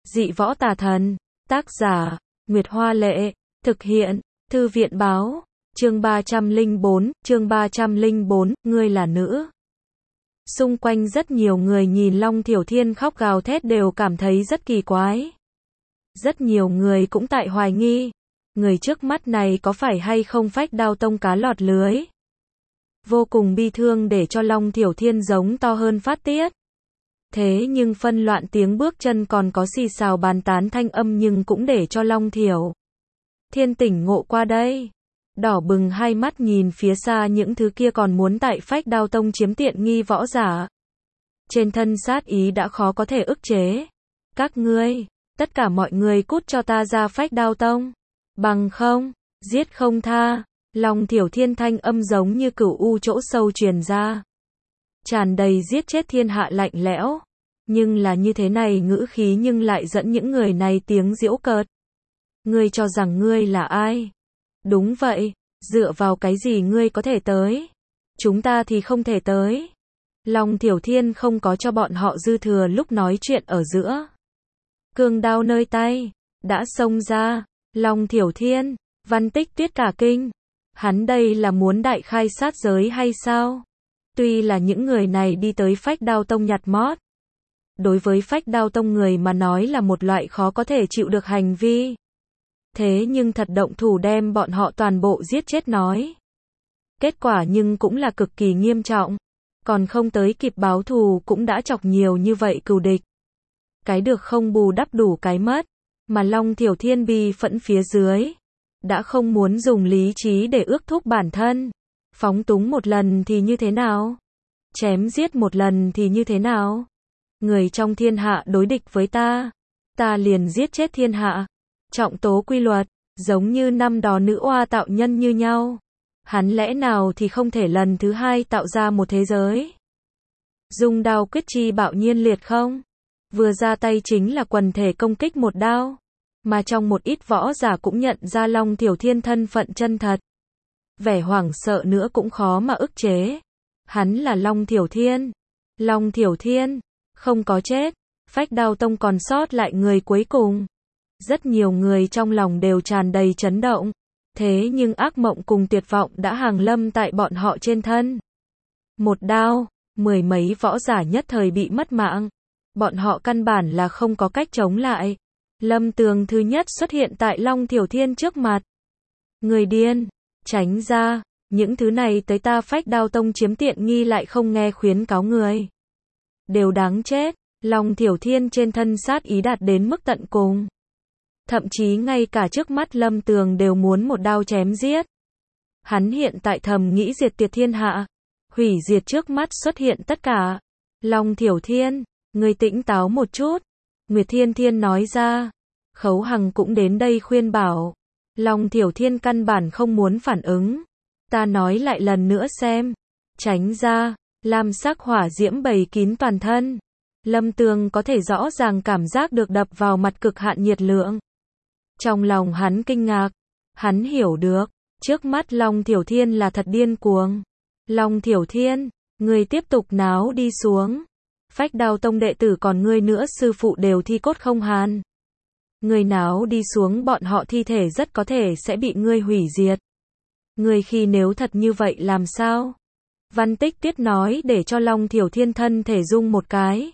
Dị võ tà thần. Tác giả, Nguyệt Hoa Lệ. Thực hiện, Thư viện Báo. Chương 304, ngươi là nữ. Xung quanh rất nhiều người nhìn Long Thiểu Thiên khóc gào thét đều cảm thấy rất kỳ quái. Rất nhiều người cũng tại hoài nghi, người trước mắt này có phải hay không Phách Đao Tông cá lọt lưới. Vô cùng bi thương để cho Long Thiểu Thiên giống to hơn phát tiết. Thế nhưng phân loạn tiếng bước chân còn có xì xào bàn tán thanh âm nhưng cũng để cho Long Thiểu Thiên tỉnh ngộ qua đây. Đỏ bừng hai mắt nhìn phía xa những thứ kia còn muốn tại Phách Đao Tông chiếm tiện nghi võ giả. Trên thân sát ý đã khó có thể ức chế. Các ngươi, tất cả mọi người cút cho ta ra Phách Đao Tông. Bằng không, giết không tha. Long Thiểu Thiên thanh âm giống như cửu u chỗ sâu truyền ra. Tràn đầy giết chết thiên hạ lạnh lẽo. Nhưng là như thế này ngữ khí nhưng lại dẫn những người này tiếng giễu cợt. Ngươi cho rằng ngươi là ai? Đúng vậy, dựa vào cái gì ngươi có thể tới? Chúng ta thì không thể tới. Long Thiểu Thiên không có cho bọn họ dư thừa lúc nói chuyện ở giữa. Cương đao nơi tay, đã xông ra. Long Thiểu Thiên, Văn Tích Tuyết cả kinh. Hắn đây là muốn đại khai sát giới hay sao? Tuy là những người này đi tới Phách Đao Tông nhặt mót. Đối với Phách Đao Tông người mà nói là một loại khó có thể chịu được hành vi. Thế nhưng thật động thủ đem bọn họ toàn bộ giết chết nói. Kết quả nhưng cũng là cực kỳ nghiêm trọng. Còn không tới kịp báo thù cũng đã chọc nhiều như vậy cừu địch. Cái được không bù đắp đủ cái mất. Mà Long Thiểu Thiên bi phẫn phía dưới. Đã không muốn dùng lý trí để ước thúc bản thân. Phóng túng một lần thì như thế nào? Chém giết một lần thì như thế nào? Người trong thiên hạ đối địch với ta. Ta liền giết chết thiên hạ. Trọng tố quy luật, giống như năm đó nữ oa tạo nhân như nhau. Hắn lẽ nào thì không thể lần thứ hai tạo ra một thế giới? Dùng đao quyết chi bạo nhiên liệt không? Vừa ra tay chính là quần thể công kích một đao. Mà trong một ít võ giả cũng nhận ra Long Thiểu Thiên thân phận chân thật. Vẻ hoảng sợ nữa cũng khó mà ức chế. Hắn là Long Thiểu Thiên. Long Thiểu Thiên, không có chết. Phách Đao Tông còn sót lại người cuối cùng. Rất nhiều người trong lòng đều tràn đầy chấn động. Thế nhưng ác mộng cùng tuyệt vọng đã hàng lâm tại bọn họ trên thân. Một đao, mười mấy võ giả nhất thời bị mất mạng. Bọn họ căn bản là không có cách chống lại. Lâm Tường thứ nhất xuất hiện tại Long Thiểu Thiên trước mặt. Người điên, tránh ra, những thứ này tới ta Phách Đao Tông chiếm tiện nghi lại không nghe khuyến cáo người. Đều đáng chết. Long Thiểu Thiên trên thân sát ý đạt đến mức tận cùng. Thậm chí ngay cả trước mắt Lâm Tường đều muốn một đao chém giết. Hắn hiện tại thầm nghĩ diệt tiệt thiên hạ. Hủy diệt trước mắt xuất hiện tất cả. Long Thiểu Thiên, ngươi tĩnh táo một chút. Nguyệt Thiên Thiên nói ra. Khấu Hằng cũng đến đây khuyên bảo. Long Thiểu Thiên căn bản không muốn phản ứng. Ta nói lại lần nữa xem. Tránh ra. Lam sắc hỏa diễm bầy kín toàn thân. Lâm Tường có thể rõ ràng cảm giác được đập vào mặt cực hạn nhiệt lượng. Trong lòng hắn kinh ngạc. Hắn hiểu được. Trước mắt Long Thiểu Thiên là thật điên cuồng. Long Thiểu Thiên, ngươi tiếp tục náo đi xuống. Phách Đao Tông đệ tử còn ngươi nữa sư phụ đều thi cốt không hàn. Ngươi náo đi xuống bọn họ thi thể rất có thể sẽ bị ngươi hủy diệt. Ngươi khi nếu thật như vậy làm sao? Văn Tích Tuyết nói để cho Long Thiểu Thiên thân thể rung một cái.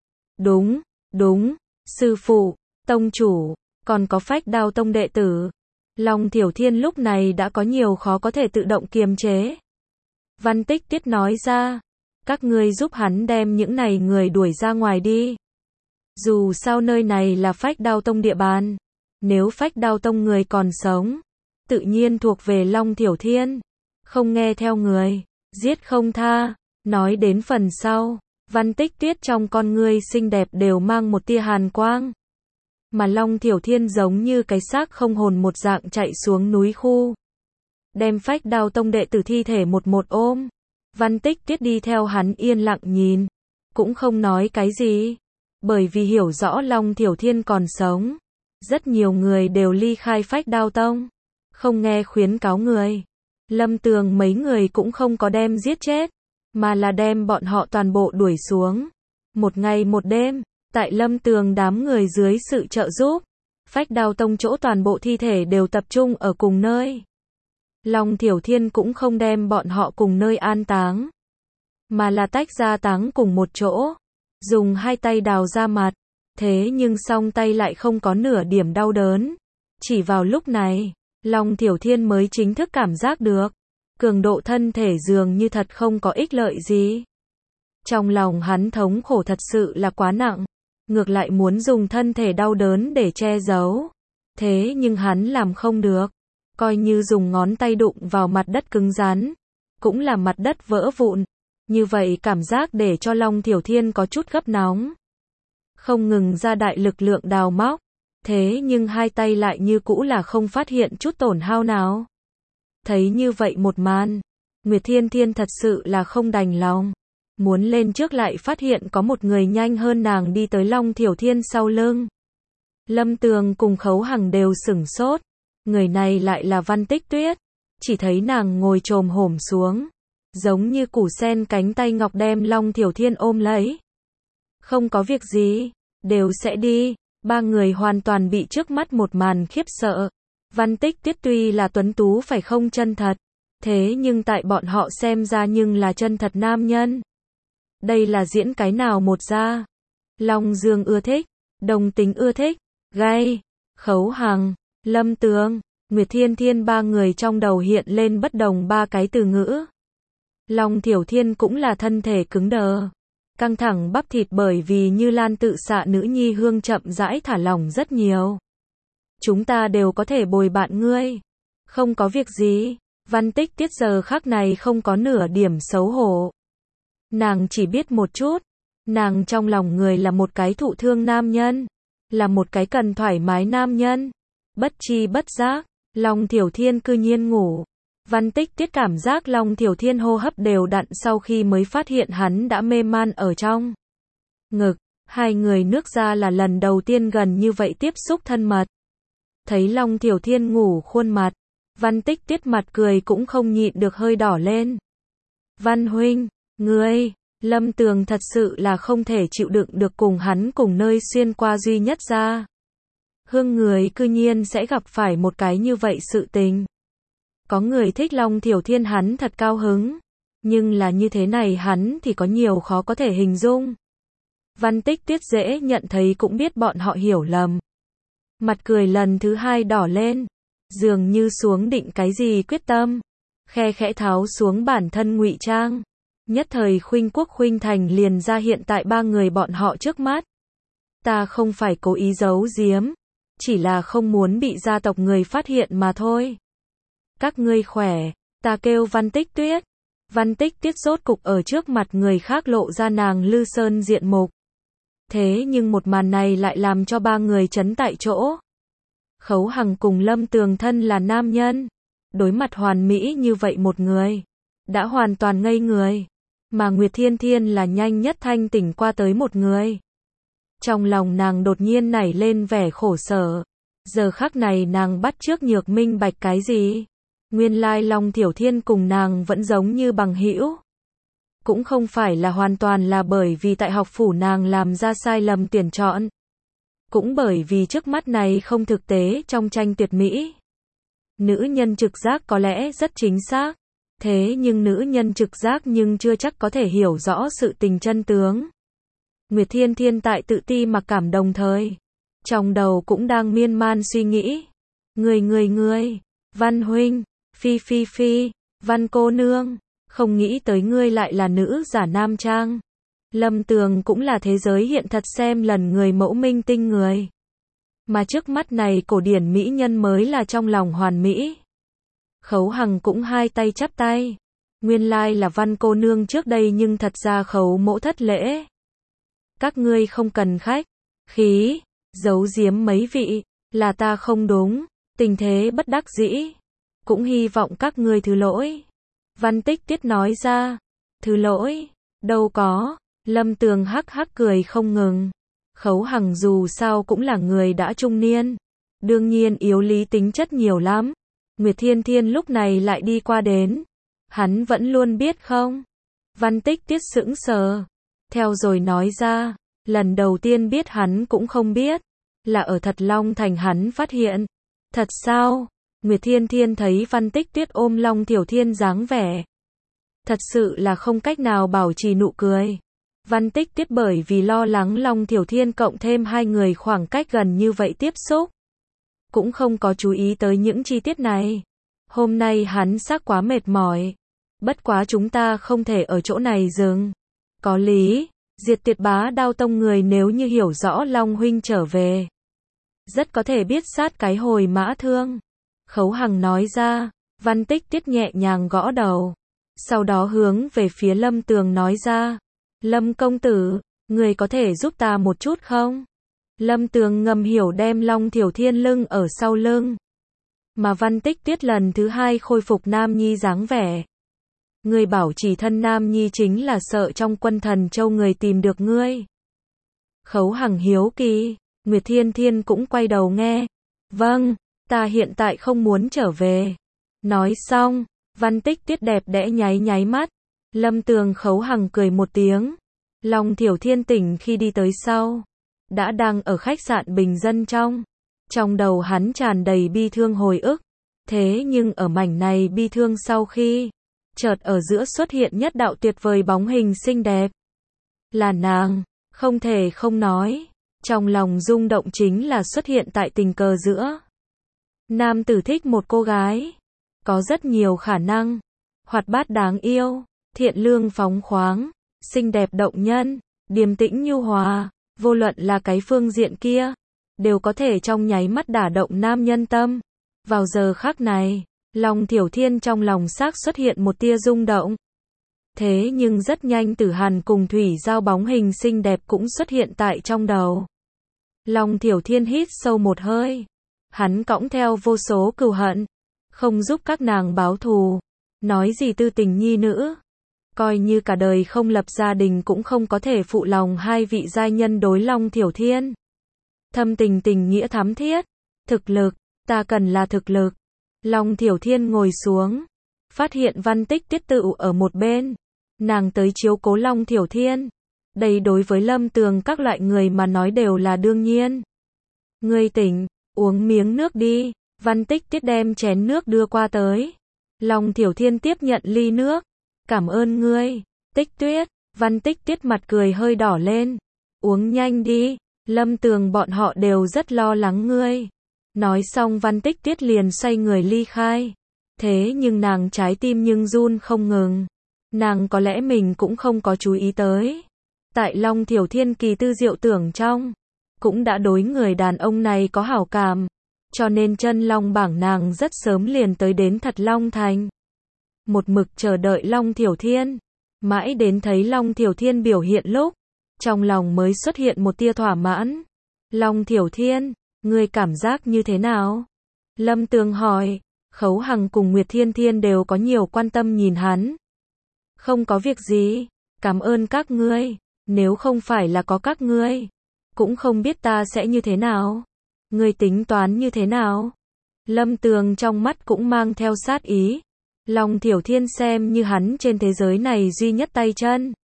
Đúng, sư phụ, tông chủ, còn có Phách Đao Tông đệ tử. Long Thiểu Thiên lúc này đã có nhiều khó có thể tự động kiềm chế. Văn Tích Tuyết nói ra, các ngươi giúp hắn đem những này người đuổi ra ngoài đi. Dù sao nơi này là Phách Đao Tông địa bàn. Nếu Phách Đao Tông người còn sống, tự nhiên thuộc về Long Thiểu Thiên. Không nghe theo người, giết không tha. Nói đến phần sau, Văn Tích Tuyết trong con ngươi xinh đẹp đều mang một tia hàn quang. Mà Long Thiểu Thiên giống như cái xác không hồn một dạng chạy xuống núi khu. Đem Phách Đao Tông đệ tử thi thể một một ôm. Văn Tích Tuyết đi theo hắn yên lặng nhìn. Cũng không nói cái gì. Bởi vì hiểu rõ Long Thiểu Thiên còn sống. Rất nhiều người đều ly khai Phách Đao Tông. Không nghe khuyến cáo người. Lâm Tường mấy người cũng không có đem giết chết. Mà là đem bọn họ toàn bộ đuổi xuống. Một ngày một đêm. Tại Lâm Tường đám người dưới sự trợ giúp, Phách Đao Tông chỗ toàn bộ thi thể đều tập trung ở cùng nơi. Long Thiểu Thiên cũng không đem bọn họ cùng nơi an táng, mà là tách ra táng cùng một chỗ, dùng hai tay đào ra mặt, thế nhưng song tay lại không có nửa điểm đau đớn. Chỉ vào lúc này, Long Thiểu Thiên mới chính thức cảm giác được, cường độ thân thể dường như thật không có ích lợi gì. Trong lòng hắn thống khổ thật sự là quá nặng, ngược lại muốn dùng thân thể đau đớn để che giấu. Thế nhưng hắn làm không được, coi như dùng ngón tay đụng vào mặt đất cứng rắn, cũng là mặt đất vỡ vụn. Như vậy cảm giác để cho Long Thiểu Thiên có chút gấp nóng. Không ngừng ra đại lực lượng đào móc, thế nhưng hai tay lại như cũ là không phát hiện chút tổn hao nào. Thấy như vậy một màn, Nguyệt Thiên Thiên thật sự là không đành lòng. Muốn lên trước lại phát hiện có một người nhanh hơn nàng đi tới Long Thiểu Thiên sau lưng. Lâm Tường cùng Khấu Hằng đều sửng sốt. Người này lại là Văn Tích Tuyết. Chỉ thấy nàng ngồi chồm hổm xuống, giống như củ sen cánh tay ngọc đem Long Thiểu Thiên ôm lấy. Không có việc gì, đều sẽ đi. Ba người hoàn toàn bị trước mắt một màn khiếp sợ. Văn Tích Tuyết tuy là tuấn tú phải không chân thật, thế nhưng tại bọn họ xem ra nhưng là chân thật nam nhân. Đây là diễn cái nào một ra? Long Dương ưa thích, Đồng Tính ưa thích, gay, Khấu Hằng, Lâm Tường, Nguyệt Thiên Thiên ba người trong đầu hiện lên bất đồng ba cái từ ngữ. Long Thiểu Thiên cũng là thân thể cứng đờ, căng thẳng bắp thịt bởi vì Như Lan tự xạ nữ nhi hương chậm rãi thả lỏng rất nhiều. Chúng ta đều có thể bồi bạn ngươi. Không có việc gì. Văn Tích Tuyết giờ khắc này không có nửa điểm xấu hổ. Nàng chỉ biết một chút. Nàng trong lòng người là một cái thụ thương nam nhân. Là một cái cần thoải mái nam nhân. Bất chi bất giác, Long Thiểu Thiên cư nhiên ngủ. Văn Tích Tuyết cảm giác Long Thiểu Thiên hô hấp đều đặn sau khi mới phát hiện hắn đã mê man ở trong ngực. Hai người nước ra là lần đầu tiên gần như vậy tiếp xúc thân mật. Thấy Long Thiểu Thiên ngủ khuôn mặt, Văn Tích Tuyết mặt cười cũng không nhịn được hơi đỏ lên. Văn huynh, ngươi, Lâm Tường thật sự là không thể chịu đựng được cùng hắn cùng nơi xuyên qua duy nhất ra. Hương người cư nhiên sẽ gặp phải một cái như vậy sự tình. Có người thích Long Thiểu Thiên hắn thật cao hứng, nhưng là như thế này hắn thì có nhiều khó có thể hình dung. Văn Tích Tuyết dễ nhận thấy cũng biết bọn họ hiểu lầm. Mặt cười lần thứ hai đỏ lên, dường như xuống định cái gì quyết tâm, khe khẽ tháo xuống bản thân ngụy trang. Nhất thời Khuynh Quốc Khuynh Thành liền ra hiện tại ba người bọn họ trước mắt. Ta không phải cố ý giấu giếm, chỉ là không muốn bị gia tộc người phát hiện mà thôi. Các ngươi khỏe, ta kêu Văn Tích Tuyết. Văn Tích Tuyết rốt cục ở trước mặt người khác lộ ra nàng Lư Sơn diện mục. Thế nhưng một màn này lại làm cho ba người chấn tại chỗ. Khấu Hằng cùng Lâm Tường thân là nam nhân, đối mặt hoàn mỹ như vậy một người, đã hoàn toàn ngây người. Mà Nguyệt Thiên Thiên là nhanh nhất thanh tỉnh qua tới một người. Trong lòng nàng đột nhiên nảy lên vẻ khổ sở. Giờ khắc này nàng bắt chước Nhược minh bạch cái gì? Nguyên lai Long Thiểu Thiên cùng nàng vẫn giống như bằng hữu. Cũng không phải là hoàn toàn là bởi vì tại học phủ nàng làm ra sai lầm tuyển chọn. Cũng bởi vì trước mắt này không thực tế trong tranh tuyệt mỹ. Nữ nhân trực giác có lẽ rất chính xác. Thế nhưng nữ nhân trực giác nhưng chưa chắc có thể hiểu rõ sự tình chân tướng. Nguyệt Thiên Thiên tại tự ti mặc cảm đồng thời. Trong đầu cũng đang miên man suy nghĩ. Ngươi, Văn huynh, Phi, Văn cô nương, không nghĩ tới ngươi lại là nữ giả nam trang. Lâm Tường cũng là thế giới hiện thật xem lần người mẫu minh tinh người. Mà trước mắt này cổ điển mỹ nhân mới là trong lòng hoàn mỹ. Khấu Hằng cũng hai tay chắp tay. Nguyên lai là Văn cô nương trước đây nhưng thật ra Khấu mẫu thất lễ. Các ngươi không cần khách khí, giấu giếm mấy vị, là ta không đúng, tình thế bất đắc dĩ. Cũng hy vọng các ngươi thứ lỗi. Văn Tích Tuyết nói ra. Thứ lỗi, đâu có. Lâm Tường hắc hắc cười không ngừng. Khấu Hằng dù sao cũng là người đã trung niên, đương nhiên yếu lý tính chất nhiều lắm. Nguyệt Thiên Thiên lúc này lại đi qua đến. Hắn vẫn luôn biết không? Văn Tích Tuyết sững sờ, theo rồi nói ra. Lần đầu tiên biết hắn cũng không biết, là ở Thật Long Thành hắn phát hiện. Thật sao? Nguyệt Thiên Thiên thấy Văn Tích Tuyết ôm Long Tiểu Thiên dáng vẻ. Thật sự là không cách nào bảo trì nụ cười. Văn Tích Tuyết bởi vì lo lắng Long Tiểu Thiên cộng thêm hai người khoảng cách gần như vậy tiếp xúc. Cũng không có chú ý tới những chi tiết này. Hôm nay hắn xác quá mệt mỏi. Bất quá chúng ta không thể ở chỗ này dừng. Có lý, Diệt Tuyệt Bá Đao Tông người nếu như hiểu rõ Long huynh trở về. Rất có thể biết sát cái hồi mã thương. Khấu Hằng nói ra, Văn Tích Tuyết nhẹ nhàng gõ đầu. Sau đó hướng về phía Lâm Tường nói ra, Lâm công tử, người có thể giúp ta một chút không? Lâm Tường ngầm hiểu đem Long Tiểu Thiên lưng ở sau lưng. Mà Văn Tích Tuyết lần thứ hai khôi phục Nam Nhi dáng vẻ. Người bảo chỉ thân Nam Nhi chính là sợ trong Quân Thần Châu người tìm được ngươi. Khấu Hằng hiếu kỳ, Nguyệt Thiên Thiên cũng quay đầu nghe. Vâng, ta hiện tại không muốn trở về. Nói xong, Văn Tích Tuyết đẹp đẽ nháy nháy mắt. Lâm Tường Khấu Hằng cười một tiếng. Long Tiểu Thiên tỉnh khi đi tới sau. Đã đang ở khách sạn bình dân trong. Trong đầu hắn tràn đầy bi thương hồi ức. Thế nhưng ở mảnh này bi thương sau khi, chợt ở giữa xuất hiện nhất đạo tuyệt vời bóng hình xinh đẹp. Là nàng, không thể không nói. Trong lòng rung động chính là xuất hiện tại tình cờ giữa. Nam tử thích một cô gái. Có rất nhiều khả năng. Hoạt bát đáng yêu, thiện lương phóng khoáng, xinh đẹp động nhân, điềm tĩnh nhu hòa. Vô luận là cái phương diện kia, đều có thể trong nháy mắt đả động nam nhân tâm. Vào giờ khắc này, Long Tiểu Thiên trong lòng xác xuất hiện một tia rung động. Thế nhưng rất nhanh Tử Hàn cùng Thủy Giao bóng hình xinh đẹp cũng xuất hiện tại trong đầu. Long Tiểu Thiên hít sâu một hơi. Hắn cõng theo vô số cừu hận, không giúp các nàng báo thù. Nói gì tư tình nhi nữ. Coi như cả đời không lập gia đình cũng không có thể phụ lòng hai vị giai nhân đối Long Tiểu Thiên. Thâm tình tình nghĩa thắm thiết. Thực lực, ta cần là thực lực. Long Tiểu Thiên ngồi xuống. Phát hiện Văn Tích Tuyết tự ở một bên. Nàng tới chiếu cố Long Tiểu Thiên. Đây đối với Lâm Tường các loại người mà nói đều là đương nhiên. Ngươi tỉnh, uống miếng nước đi. Văn Tích Tuyết đem chén nước đưa qua tới. Long Tiểu Thiên tiếp nhận ly nước. Cảm ơn ngươi, Tích Tuyết. Văn Tích Tuyết mặt cười hơi đỏ lên. Uống nhanh đi, Lâm Tường bọn họ đều rất lo lắng ngươi. Nói xong Văn Tích Tuyết liền xoay người ly khai. Thế nhưng nàng trái tim nhưng run không ngừng. Nàng có lẽ mình cũng không có chú ý tới. Tại Long Tiểu Thiên kỳ tư diệu tưởng trong, cũng đã đối người đàn ông này có hảo cảm. Cho nên chân long bảng nàng rất sớm liền tới đến Thật Long Thành. Một mực chờ đợi Long Tiểu Thiên. Mãi đến thấy Long Tiểu Thiên biểu hiện lúc, trong lòng mới xuất hiện một tia thỏa mãn. Long Tiểu Thiên, ngươi cảm giác như thế nào? Lâm Tường hỏi. Khấu Hằng cùng Nguyệt Thiên Thiên đều có nhiều quan tâm nhìn hắn. Không có việc gì, cảm ơn các ngươi. Nếu không phải là có các ngươi, cũng không biết ta sẽ như thế nào. Ngươi tính toán như thế nào? Lâm Tường trong mắt cũng mang theo sát ý. Long Tiểu Thiên xem như hắn trên thế giới này duy nhất tay chân.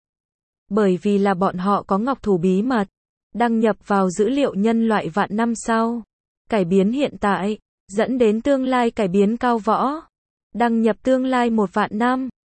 Bởi vì là bọn họ có ngọc thủ bí mật, đăng nhập vào dữ liệu nhân loại vạn năm sau. Cải biến hiện tại, dẫn đến tương lai cải biến cao võ. Đăng nhập tương lai 1 vạn năm.